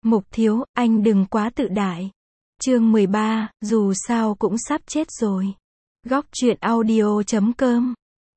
Mục thiếu, anh đừng quá tự đại. Chương 13, dù sao cũng sắp chết rồi. Góc truyện audio.com.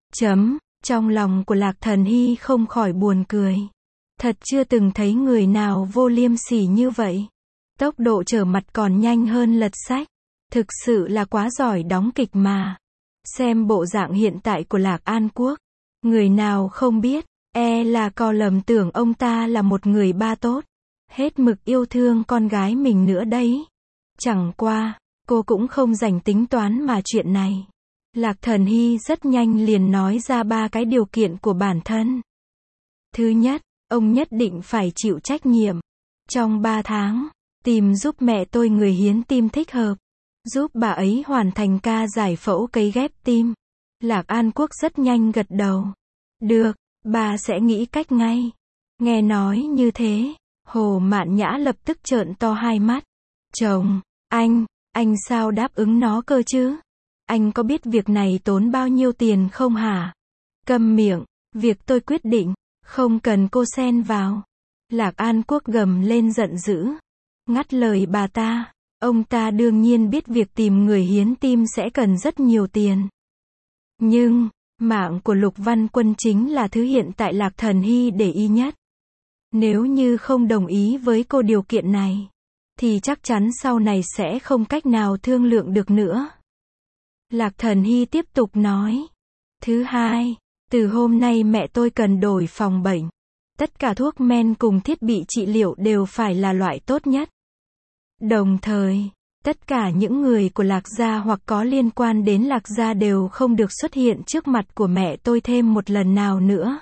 Trong lòng của Lạc Thần Hy không khỏi buồn cười. Thật chưa từng thấy người nào vô liêm sỉ như vậy. Tốc độ trở mặt còn nhanh hơn lật sách. Thực sự là quá giỏi đóng kịch mà. Xem bộ dạng hiện tại của Lạc An Quốc. Người nào không biết, là có lầm tưởng ông ta là một người ba tốt. Hết mực yêu thương con gái mình nữa đấy. Chẳng qua, cô cũng không dành tính toán mà chuyện này. Lạc Thần Hy rất nhanh liền nói ra 3 cái điều kiện của bản thân. Thứ nhất, ông nhất định phải chịu trách nhiệm. Trong 3 tháng, tìm giúp mẹ tôi người hiến tim thích hợp. Giúp bà ấy hoàn thành ca giải phẫu cấy ghép tim. Lạc An Quốc rất nhanh gật đầu. Được, bà sẽ nghĩ cách ngay. Nghe nói như thế, Hồ Mạn Nhã lập tức trợn to hai mắt. Chồng, anh sao đáp ứng nó cơ chứ? Anh có biết việc này tốn bao nhiêu tiền không hả? Câm miệng, việc tôi quyết định, không cần cô xen vào. Lạc An Quốc gầm lên giận dữ. Ngắt lời bà ta, ông ta đương nhiên biết việc tìm người hiến tim sẽ cần rất nhiều tiền. Nhưng, mạng của Lục Văn Quân chính là thứ hiện tại Lạc Thần Hy để ý nhất. Nếu như không đồng ý với cô điều kiện này, thì chắc chắn sau này sẽ không cách nào thương lượng được nữa. Lạc Thần Hy tiếp tục nói. Thứ hai, từ hôm nay mẹ tôi cần đổi phòng bệnh. Tất cả thuốc men cùng thiết bị trị liệu đều phải là loại tốt nhất. Đồng thời, tất cả những người của Lạc gia hoặc có liên quan đến Lạc gia đều không được xuất hiện trước mặt của mẹ tôi thêm một lần nào nữa.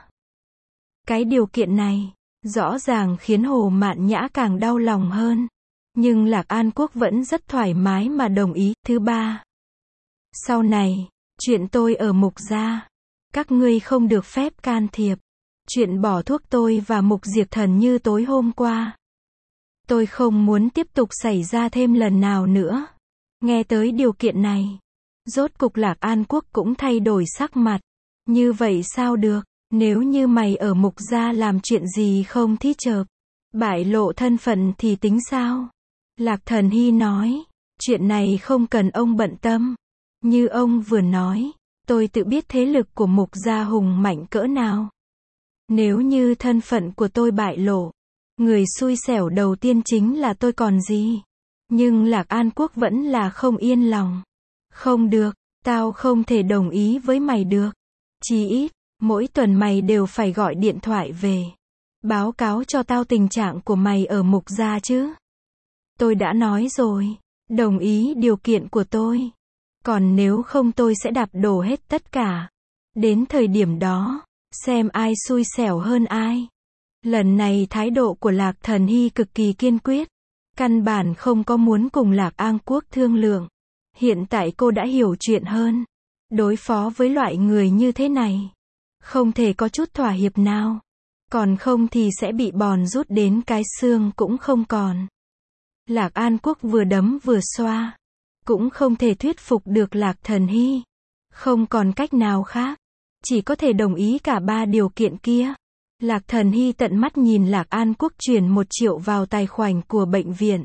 Cái điều kiện này, rõ ràng khiến Hồ Mạn Nhã càng đau lòng hơn. Nhưng Lạc An Quốc vẫn rất thoải mái mà đồng ý. Thứ ba, sau này, chuyện tôi ở Mục gia, các ngươi không được phép can thiệp. Chuyện bỏ thuốc tôi và Mục Diệp Thần như tối hôm qua, tôi không muốn tiếp tục xảy ra thêm lần nào nữa. Nghe tới điều kiện này, rốt cục Lạc An Quốc cũng thay đổi sắc mặt. Như vậy sao được, nếu như mày ở Mục gia làm chuyện gì không thích hợp, bại lộ thân phận thì tính sao? Lạc Thần Hy nói, chuyện này không cần ông bận tâm. Như ông vừa nói, tôi tự biết thế lực của Mục gia hùng mạnh cỡ nào. Nếu như thân phận của tôi bại lộ, người xui xẻo đầu tiên chính là tôi còn gì. Nhưng Lạc An Quốc vẫn là không yên lòng. Không được, tao không thể đồng ý với mày được. Chí ít, mỗi tuần mày đều phải gọi điện thoại về. Báo cáo cho tao tình trạng của mày ở Mục gia chứ. Tôi đã nói rồi, đồng ý điều kiện của tôi. Còn nếu không tôi sẽ đạp đổ hết tất cả. Đến thời điểm đó, xem ai xui xẻo hơn ai. Lần này thái độ của Lạc Thần Hy cực kỳ kiên quyết. Căn bản không có muốn cùng Lạc An Quốc thương lượng. Hiện tại cô đã hiểu chuyện hơn. Đối phó với loại người như thế này, không thể có chút thỏa hiệp nào. Còn không thì sẽ bị bòn rút đến cái xương cũng không còn. Lạc An Quốc vừa đấm vừa xoa. Cũng không thể thuyết phục được Lạc Thần Hy. Không còn cách nào khác. Chỉ có thể đồng ý cả 3 điều kiện kia. Lạc Thần Hy tận mắt nhìn Lạc An Quốc chuyển 1 triệu vào tài khoản của bệnh viện.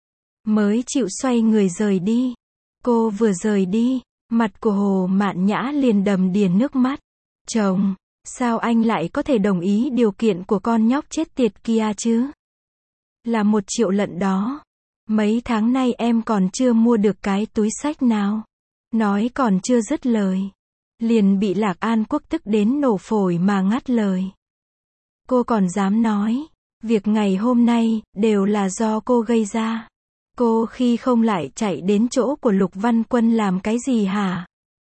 Mới chịu xoay người rời đi. Cô vừa rời đi, mặt của Hồ Mạn Nhã liền đầm đìa nước mắt. Chồng, sao anh lại có thể đồng ý điều kiện của con nhóc chết tiệt kia chứ? Là 1 triệu lận đó. Mấy tháng nay em còn chưa mua được cái túi xách nào. Nói còn chưa dứt lời, liền bị Lạc An Quốc tức đến nổ phổi mà ngắt lời. Cô còn dám nói, việc ngày hôm nay, đều là do cô gây ra. Cô khi không lại chạy đến chỗ của Lục Văn Quân làm cái gì hả?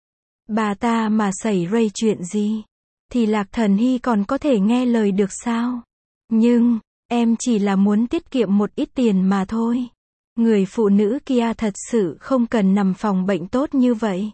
Bà ta mà xảy ra chuyện gì, thì Lạc Thần Hy còn có thể nghe lời được sao? Nhưng, em chỉ là muốn tiết kiệm một ít tiền mà thôi. Người phụ nữ kia thật sự không cần nằm phòng bệnh tốt như vậy.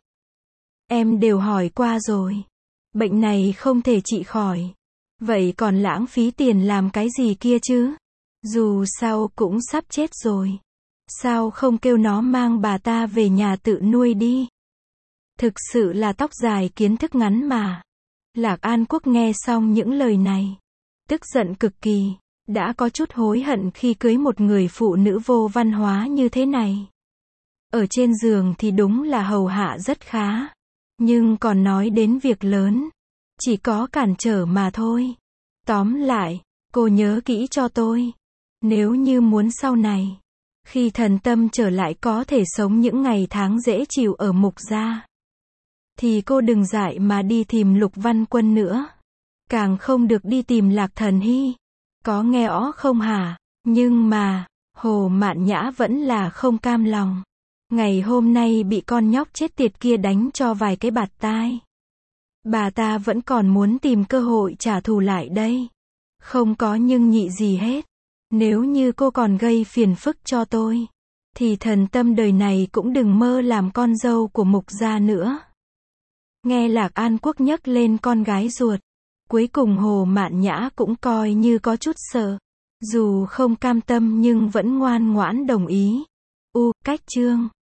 Em đều hỏi qua rồi. Bệnh này không thể trị khỏi. Vậy còn lãng phí tiền làm cái gì kia chứ? Dù sao cũng sắp chết rồi. Sao không kêu nó mang bà ta về nhà tự nuôi đi? Thực sự là tóc dài kiến thức ngắn mà. Lạc An Quốc nghe xong những lời này, tức giận cực kỳ. đã có chút hối hận khi cưới một người phụ nữ vô văn hóa như thế này. Ở trên giường thì đúng là hầu hạ rất khá. Nhưng còn nói đến việc lớn, chỉ có cản trở mà thôi. Tóm lại, cô nhớ kỹ cho tôi. Nếu như muốn sau này, khi Thần Tâm trở lại có thể sống những ngày tháng dễ chịu ở Mục gia, thì cô đừng dại mà đi tìm Lục Văn Quân nữa. Càng không được đi tìm Lạc Thần Hy. Có nghe ó không hả? Nhưng mà, Hồ Mạn Nhã vẫn là không cam lòng. Ngày hôm nay bị con nhóc chết tiệt kia đánh cho vài cái bạt tai. Bà ta vẫn còn muốn tìm cơ hội trả thù lại đây. Không có nhưng nhị gì hết. Nếu như cô còn gây phiền phức cho tôi, thì Thần Tâm đời này cũng đừng mơ làm con dâu của Mục gia nữa. Nghe Lạc An Quốc nhắc lên con gái ruột, cuối cùng Hồ Mạn Nhã cũng coi như có chút sợ. Dù không cam tâm nhưng vẫn ngoan ngoãn đồng ý. Cách chương